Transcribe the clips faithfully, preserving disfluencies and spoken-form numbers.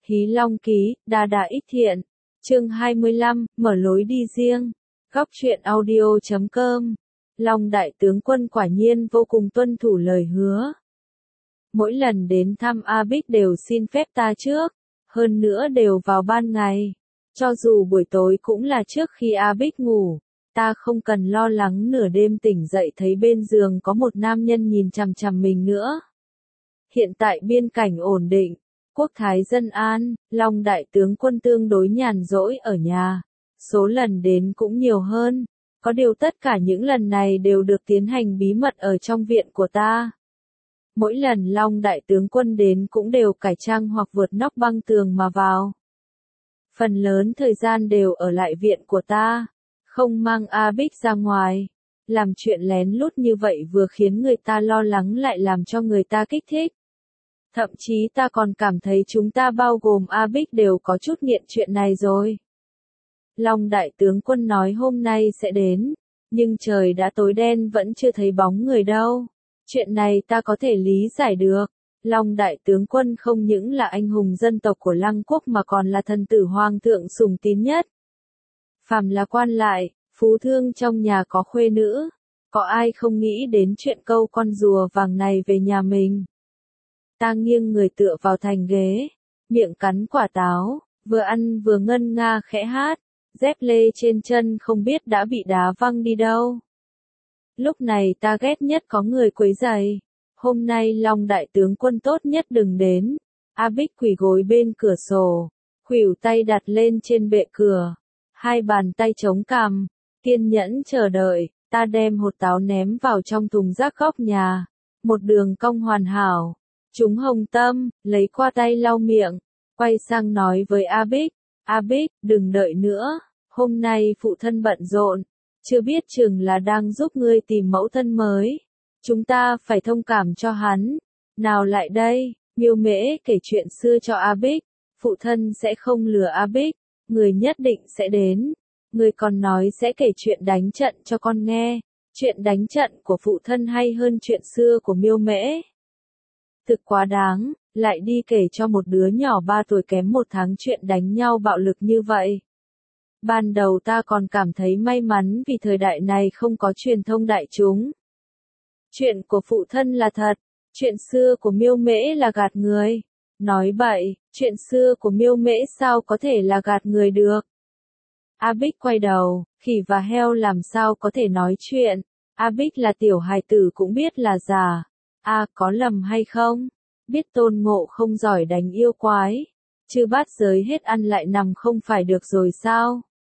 Hí Long Ký, Đa Đa Ít Thiện. Chương hai mươi lăm, mở lối đi riêng. Góc truyện audio chấm com. Long đại tướng quân quả nhiên vô cùng tuân thủ lời hứa. Mỗi lần đến thăm A Bích đều xin phép ta trước, hơn nữa đều vào ban ngày. Cho dù buổi tối cũng là trước khi A Bích ngủ, ta không cần lo lắng nửa đêm tỉnh dậy thấy bên giường có một nam nhân nhìn chằm chằm mình nữa. Hiện tại biên cảnh ổn định, quốc thái dân an, Long đại tướng quân tương đối nhàn rỗi ở nhà, số lần đến cũng nhiều hơn, có điều tất cả những lần này đều được tiến hành bí mật ở trong viện của ta. Mỗi lần Long đại tướng quân đến cũng đều cải trang hoặc vượt nóc băng tường mà vào. Phần lớn thời gian đều ở lại viện của ta, không mang A Bích ra ngoài. Làm chuyện lén lút như vậy vừa khiến người ta lo lắng lại làm cho người ta kích thích. Thậm chí ta còn cảm thấy chúng ta bao gồm A Bích đều có chút nghiện chuyện này rồi. Long đại tướng quân nói hôm nay sẽ đến, nhưng trời đã tối đen vẫn chưa thấy bóng người đâu. Chuyện này ta có thể lý giải được. Long đại tướng quân không những là anh hùng dân tộc của Lăng quốc mà còn là thần tử hoàng thượng sùng tín nhất. Phàm là quan lại, phú thương trong nhà có khuê nữ, có ai không nghĩ đến chuyện câu con rùa vàng này về nhà mình. Ta nghiêng người tựa vào thành ghế, miệng cắn quả táo, vừa ăn vừa ngân nga khẽ hát, dép lê trên chân không biết đã bị đá văng đi đâu. Lúc này ta ghét nhất có người quấy rầy. Hôm nay Long đại tướng quân tốt nhất đừng đến. A Bích quỳ gối bên cửa sổ, khuỷu tay đặt lên trên bệ cửa, hai bàn tay chống cằm, kiên nhẫn chờ đợi. Ta đem hột táo ném vào trong thùng rác góc nhà, một đường cong hoàn hảo, trúng hồng tâm, lấy qua tay lau miệng, quay sang nói với A Bích, A Bích, đừng đợi nữa, hôm nay phụ thân bận rộn, chưa biết chừng là đang giúp ngươi tìm mẫu thân mới. Chúng ta phải thông cảm cho hắn. Nào lại đây, Miêu Mễ kể chuyện xưa cho A Bích, phụ thân sẽ không lừa A Bích, người nhất định sẽ đến. Người còn nói sẽ kể chuyện đánh trận cho con nghe, chuyện đánh trận của phụ thân hay hơn chuyện xưa của Miêu Mễ. Thực quá đáng, lại đi kể cho một đứa nhỏ ba tuổi kém một tháng chuyện đánh nhau bạo lực như vậy. Ban đầu ta còn cảm thấy may mắn vì thời đại này không có truyền thông đại chúng. Chuyện của phụ thân là thật, chuyện xưa của Miêu Mễ là gạt người. Nói bậy, chuyện xưa của Miêu Mễ sao có thể là gạt người được. A Bích quay đầu, khỉ và heo làm sao có thể nói chuyện. A Bích là tiểu hài tử cũng biết là giả. A à, có lầm hay không? Biết Tôn Ngộ không giỏi đánh yêu quái. Chư bát giới hết ăn lại nằm không phải được rồi sao?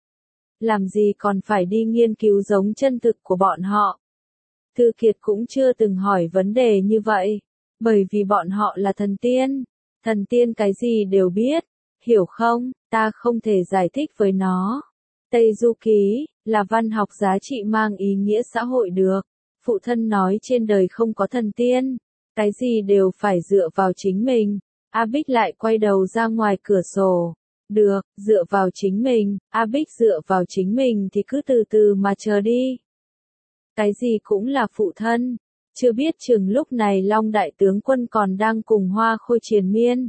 Làm gì còn phải đi nghiên cứu giống chân thực của bọn họ? Thư Kiệt cũng chưa từng hỏi vấn đề như vậy, bởi vì bọn họ là thần tiên. Thần tiên cái gì đều biết, hiểu không? Ta không thể giải thích với nó. Tây Du Ký là văn học giá trị mang ý nghĩa xã hội được. Phụ thân nói trên đời không có thần tiên, cái gì đều phải dựa vào chính mình. A Bích lại quay đầu ra ngoài cửa sổ. Được, dựa vào chính mình, A Bích dựa vào chính mình thì cứ từ từ mà chờ đi. Cái gì cũng là phụ thân, chưa biết chừng lúc này Long đại tướng quân còn đang cùng Hoa Khôi triền miên.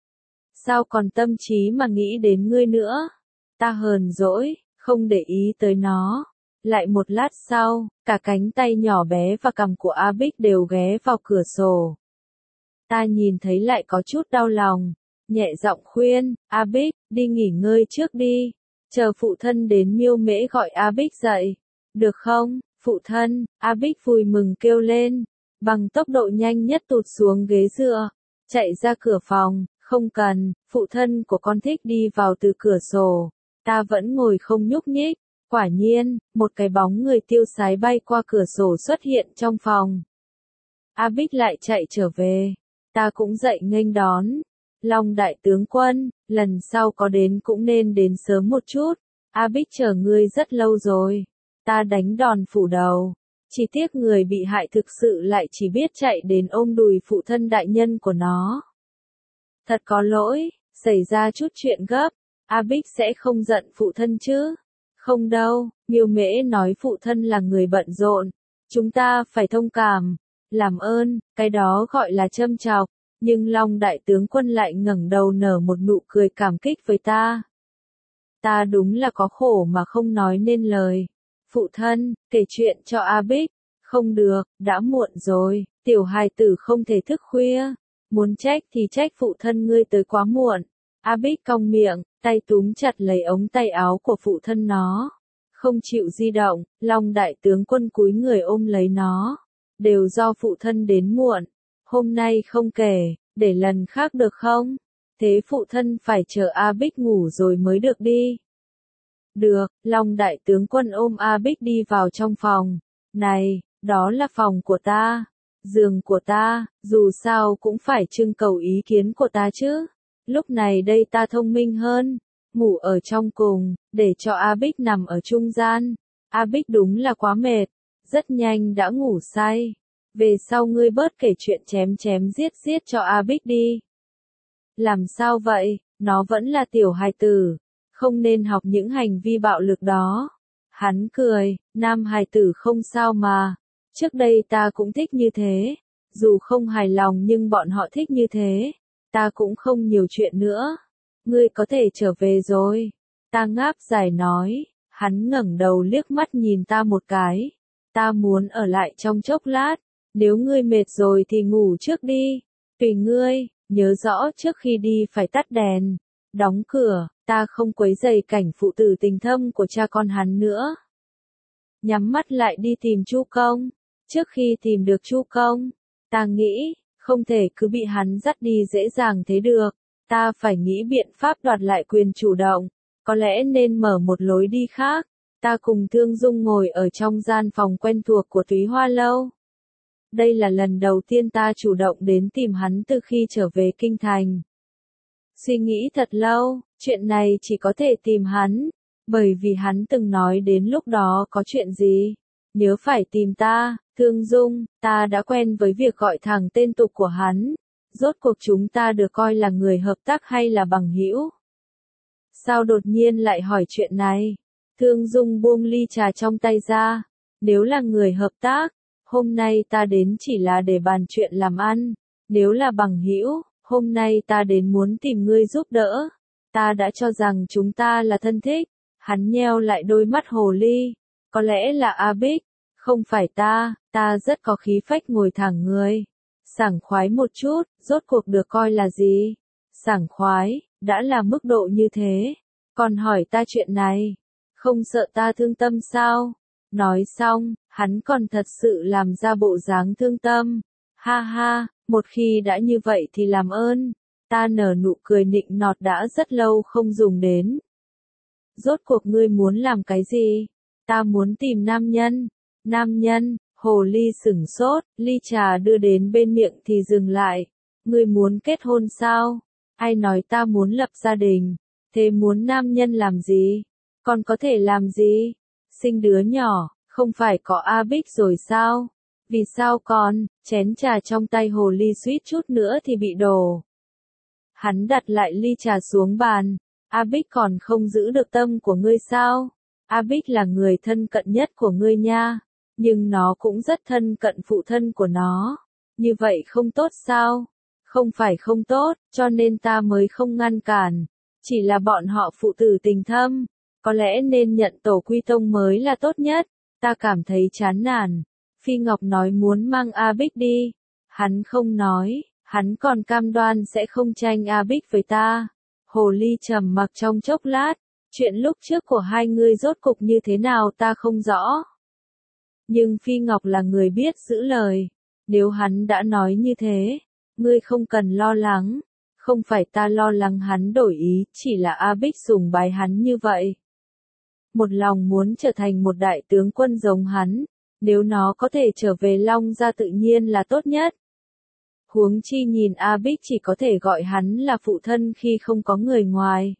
Sao còn tâm trí mà nghĩ đến ngươi nữa? Ta hờn dỗi, không để ý tới nó. Lại một lát sau, cả cánh tay nhỏ bé và cằm của A Bích đều ghé vào cửa sổ. Ta nhìn thấy lại có chút đau lòng, nhẹ giọng khuyên, A Bích, đi nghỉ ngơi trước đi, chờ phụ thân đến. Miêu Mễ gọi A Bích dậy. Được không, phụ thân? A Bích vui mừng kêu lên, bằng tốc độ nhanh nhất tụt xuống ghế dựa, chạy ra cửa phòng. Không cần, phụ thân của con thích đi vào từ cửa sổ. Ta vẫn ngồi không nhúc nhích. Quả nhiên, một cái bóng người tiêu sái bay qua cửa sổ xuất hiện trong phòng. A Bích lại chạy trở về. Ta cũng dậy nghênh đón. Long đại tướng quân, lần sau có đến cũng nên đến sớm một chút. A Bích chờ ngươi rất lâu rồi. Ta đánh đòn phủ đầu. Chỉ tiếc người bị hại thực sự lại chỉ biết chạy đến ôm đùi phụ thân đại nhân của nó. Thật có lỗi, xảy ra chút chuyện gấp. A Bích sẽ không giận phụ thân chứ? Không đâu, Miêu Mễ nói phụ thân là người bận rộn. Chúng ta phải thông cảm. Làm ơn, cái đó gọi là châm chọc. Nhưng Long đại tướng quân lại ngẩng đầu nở một nụ cười cảm kích với ta. Ta đúng là có khổ mà không nói nên lời. Phụ thân, kể chuyện cho A Bích. Không được, đã muộn rồi, tiểu hài tử không thể thức khuya. Muốn trách thì trách phụ thân ngươi tới quá muộn. A Bích cong miệng, tay túm chặt lấy ống tay áo của phụ thân nó. Không chịu di động, Long đại tướng quân cúi người ôm lấy nó. Đều do phụ thân đến muộn. Hôm nay không kể, để lần khác được không? Thế phụ thân phải chờ A Bích ngủ rồi mới được đi. Được, Long đại tướng quân ôm A Bích đi vào trong phòng. Này, đó là phòng của ta, giường của ta, dù sao cũng phải trưng cầu ý kiến của ta chứ. Lúc này đây ta thông minh hơn, ngủ ở trong cùng, để cho A Bích nằm ở trung gian. A Bích đúng là quá mệt, rất nhanh đã ngủ say. Về sau ngươi bớt kể chuyện chém chém giết giết cho A Bích đi. Làm sao vậy, nó vẫn là tiểu hài tử, không nên học những hành vi bạo lực đó. Hắn cười, nam hài tử không sao mà. Trước đây ta cũng thích như thế, dù không hài lòng nhưng bọn họ thích như thế, ta cũng không nhiều chuyện nữa. Ngươi có thể trở về rồi. Ta ngáp dài nói, hắn ngẩng đầu liếc mắt nhìn ta một cái. Ta muốn ở lại trong chốc lát, nếu ngươi mệt rồi thì ngủ trước đi, tùy ngươi, nhớ rõ trước khi đi phải tắt đèn, đóng cửa, ta không quấy rầy cảnh phụ tử tình thâm của cha con hắn nữa. Nhắm mắt lại đi tìm Chu Công. Trước khi tìm được Chu Công, ta nghĩ, không thể cứ bị hắn dắt đi dễ dàng thế được. Ta phải nghĩ biện pháp đoạt lại quyền chủ động, có lẽ nên mở một lối đi khác. Ta cùng Thương Dung ngồi ở trong gian phòng quen thuộc của Túy Hoa Lâu. Đây là lần đầu tiên ta chủ động đến tìm hắn từ khi trở về kinh thành. Suy nghĩ thật lâu, chuyện này chỉ có thể tìm hắn, bởi vì hắn từng nói đến lúc đó có chuyện gì. Nếu phải tìm ta, Thương Dung, ta đã quen với việc gọi thẳng tên tục của hắn. Rốt cuộc chúng ta được coi là người hợp tác hay là bằng hữu? Sao đột nhiên lại hỏi chuyện này? Thương Dung buông ly trà trong tay ra. Nếu là người hợp tác, hôm nay ta đến chỉ là để bàn chuyện làm ăn. Nếu là bằng hữu, hôm nay ta đến muốn tìm ngươi giúp đỡ. Ta đã cho rằng chúng ta là thân thích. Hắn nheo lại đôi mắt hồ ly. Có lẽ là A Bích, không phải ta, ta rất có khí phách ngồi thẳng người. Sảng khoái một chút, rốt cuộc được coi là gì? Sảng khoái, đã là mức độ như thế. Còn hỏi ta chuyện này, không sợ ta thương tâm sao? Nói xong, hắn còn thật sự làm ra bộ dáng thương tâm. Ha ha, một khi đã như vậy thì làm ơn. Ta nở nụ cười nịnh nọt đã rất lâu không dùng đến. Rốt cuộc ngươi muốn làm cái gì? Ta muốn tìm nam nhân. Nam nhân, hồ ly sửng sốt, ly trà đưa đến bên miệng thì dừng lại. Ngươi muốn kết hôn sao? Ai nói ta muốn lập gia đình? Thế muốn nam nhân làm gì? Còn có thể làm gì? Sinh đứa nhỏ, không phải có A Bích rồi sao? Vì sao còn, chén trà trong tay hồ ly suýt chút nữa thì bị đổ. Hắn đặt lại ly trà xuống bàn. A Bích còn không giữ được tâm của ngươi sao? A Bích là người thân cận nhất của ngươi nha, nhưng nó cũng rất thân cận phụ thân của nó. Như vậy không tốt sao? Không phải không tốt, cho nên ta mới không ngăn cản. Chỉ là bọn họ phụ tử tình thâm, có lẽ nên nhận tổ quy tông mới là tốt nhất. Ta cảm thấy chán nản. Phi Ngọc nói muốn mang A Bích đi. Hắn không nói, hắn còn cam đoan sẽ không tranh A Bích với ta. Hồ ly trầm mặc trong chốc lát. Chuyện lúc trước của hai người rốt cục như thế nào ta không rõ. Nhưng Phi Ngọc là người biết giữ lời. Nếu hắn đã nói như thế, ngươi không cần lo lắng. Không phải ta lo lắng hắn đổi ý, chỉ là A Bích sùng bái hắn như vậy. Một lòng muốn trở thành một đại tướng quân giống hắn. Nếu nó có thể trở về Long gia tự nhiên là tốt nhất. Huống chi nhìn A Bích chỉ có thể gọi hắn là phụ thân khi không có người ngoài.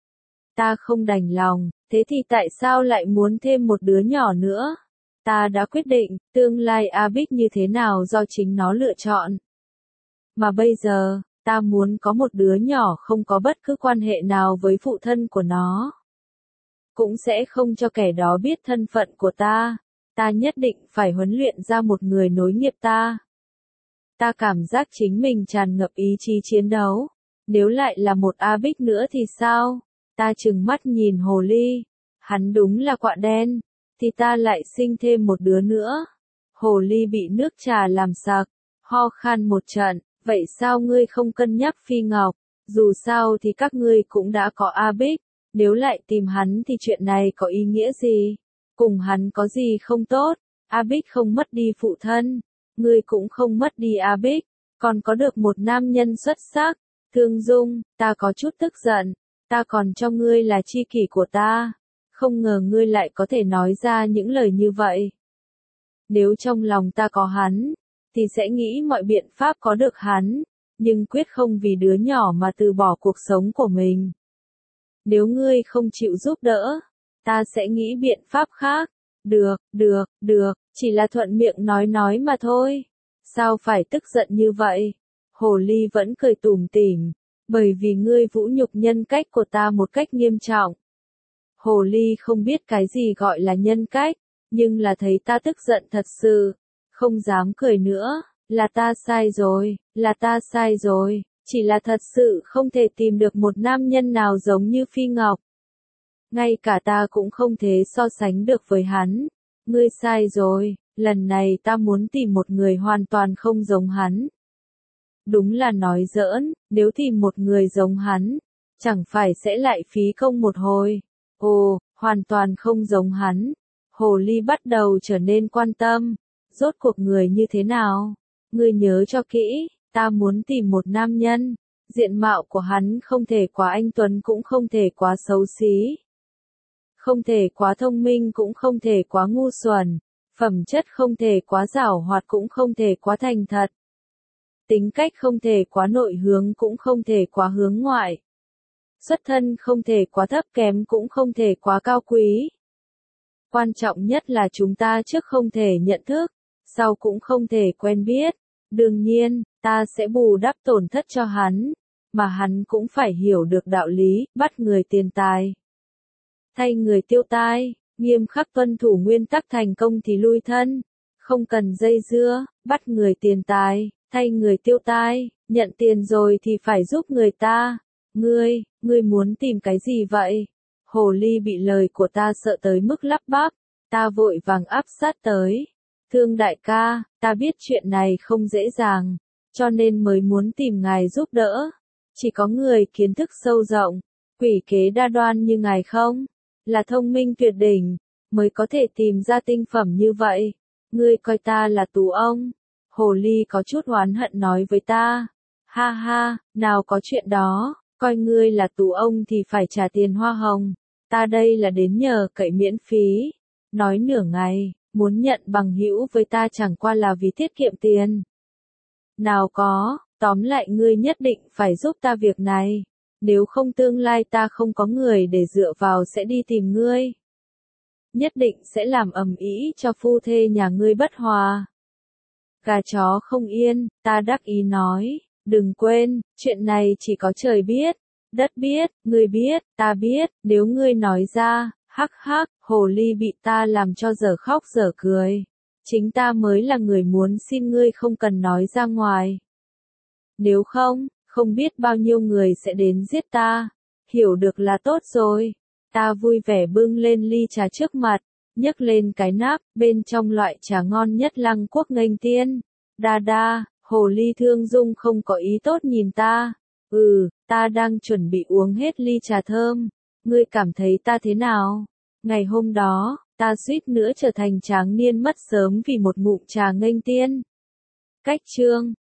Ta không đành lòng, thế thì tại sao lại muốn thêm một đứa nhỏ nữa? Ta đã quyết định, tương lai A Bích như thế nào do chính nó lựa chọn. Mà bây giờ, ta muốn có một đứa nhỏ không có bất cứ quan hệ nào với phụ thân của nó. Cũng sẽ không cho kẻ đó biết thân phận của ta. Ta nhất định phải huấn luyện ra một người nối nghiệp ta. Ta cảm giác chính mình tràn ngập ý chí chiến đấu. Nếu lại là một A Bích nữa thì sao? Ta trừng mắt nhìn hồ ly. Hắn đúng là quạ đen. Thì ta lại sinh thêm một đứa nữa. Hồ ly bị nước trà làm sặc, ho khan một trận. Vậy sao ngươi không cân nhắc Phi Ngọc? Dù sao thì các ngươi cũng đã có A Bích. Nếu lại tìm hắn thì chuyện này có ý nghĩa gì? Cùng hắn có gì không tốt? A Bích không mất đi phụ thân. Ngươi cũng không mất đi A Bích. Còn có được một nam nhân xuất sắc. Thương Dung, ta có chút tức giận. Ta còn cho ngươi là tri kỷ của ta. Không ngờ ngươi lại có thể nói ra những lời như vậy. Nếu trong lòng ta có hắn, thì sẽ nghĩ mọi biện pháp có được hắn. Nhưng quyết không vì đứa nhỏ mà từ bỏ cuộc sống của mình. Nếu ngươi không chịu giúp đỡ, ta sẽ nghĩ biện pháp khác. Được, được, được, chỉ là thuận miệng nói nói mà thôi. Sao phải tức giận như vậy? Hồ ly vẫn cười tủm tỉm, bởi vì ngươi vũ nhục nhân cách của ta một cách nghiêm trọng. Hồ ly không biết cái gì gọi là nhân cách, nhưng là thấy ta tức giận thật sự, không dám cười nữa. Là ta sai rồi, là ta sai rồi, chỉ là thật sự không thể tìm được một nam nhân nào giống như Phi Ngọc. Ngay cả ta cũng không thể so sánh được với hắn. Ngươi sai rồi, lần này ta muốn tìm một người hoàn toàn không giống hắn. Đúng là nói giỡn, nếu tìm một người giống hắn, chẳng phải sẽ lại phí công một hồi. Ồ, hoàn toàn không giống hắn. Hồ ly bắt đầu trở nên quan tâm. Rốt cuộc người như thế nào? Ngươi nhớ cho kỹ, ta muốn tìm một nam nhân. Diện mạo của hắn không thể quá anh tuấn cũng không thể quá xấu xí. Không thể quá thông minh cũng không thể quá ngu xuẩn. Phẩm chất không thể quá giảo hoạt cũng không thể quá thành thật. Tính cách không thể quá nội hướng cũng không thể quá hướng ngoại. Xuất thân không thể quá thấp kém cũng không thể quá cao quý. Quan trọng nhất là chúng ta trước không thể nhận thức, sau cũng không thể quen biết. Đương nhiên, ta sẽ bù đắp tổn thất cho hắn, mà hắn cũng phải hiểu được đạo lý, bắt người tiền tài. Thay người tiêu tai, nghiêm khắc tuân thủ nguyên tắc thành công thì lui thân, không cần dây dưa, bắt người tiền tài, thay người tiêu tai, nhận tiền rồi thì phải giúp người ta. Ngươi, ngươi muốn tìm cái gì vậy? Hồ ly bị lời của ta sợ tới mức lắp bắp, ta vội vàng áp sát tới. Thương đại ca, ta biết chuyện này không dễ dàng, cho nên mới muốn tìm ngài giúp đỡ. Chỉ có người kiến thức sâu rộng, quỷ kế đa đoan như ngài không, là thông minh tuyệt đỉnh, mới có thể tìm ra tinh phẩm như vậy. Ngươi coi ta là tù ông. Hồ ly có chút oán hận nói với ta. Ha ha, nào có chuyện đó, coi ngươi là tù ông thì phải trả tiền hoa hồng. Ta đây là đến nhờ cậy miễn phí. Nói nửa ngày, muốn nhận bằng hữu với ta chẳng qua là vì tiết kiệm tiền. Nào có, tóm lại ngươi nhất định phải giúp ta việc này. Nếu không tương lai ta không có người để dựa vào sẽ đi tìm ngươi. Nhất định sẽ làm ầm ĩ cho phu thê nhà ngươi bất hòa. Gà chó không yên, ta đắc ý nói. Đừng quên, chuyện này chỉ có trời biết, đất biết, ngươi biết, ta biết, nếu ngươi nói ra, hắc hắc, hồ ly bị ta làm cho dở khóc dở cười. Chính ta mới là người muốn xin ngươi không cần nói ra ngoài. Nếu không, không biết bao nhiêu người sẽ đến giết ta. Hiểu được là tốt rồi. Ta vui vẻ bưng lên ly trà trước mặt, nhấc lên cái nắp, bên trong loại trà ngon nhất Lăng Quốc nghênh tiên. Đa đa, hồ ly Thương Dung không có ý tốt nhìn ta. Ừ, ta đang chuẩn bị uống hết ly trà thơm. Ngươi cảm thấy ta thế nào? Ngày hôm đó, ta suýt nữa trở thành tráng niên mất sớm vì một ngụm trà nghênh tiên. Cách chương